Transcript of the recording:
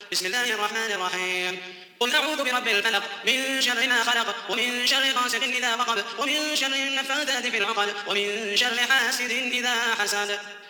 بسم الله الرحمن الرحيم. قل أعوذ برب الفلق من شر ما خلق ومن شر غاسق إذا وقب ومن شر النفاثات في العقد ومن شر حاسد إذا حسد.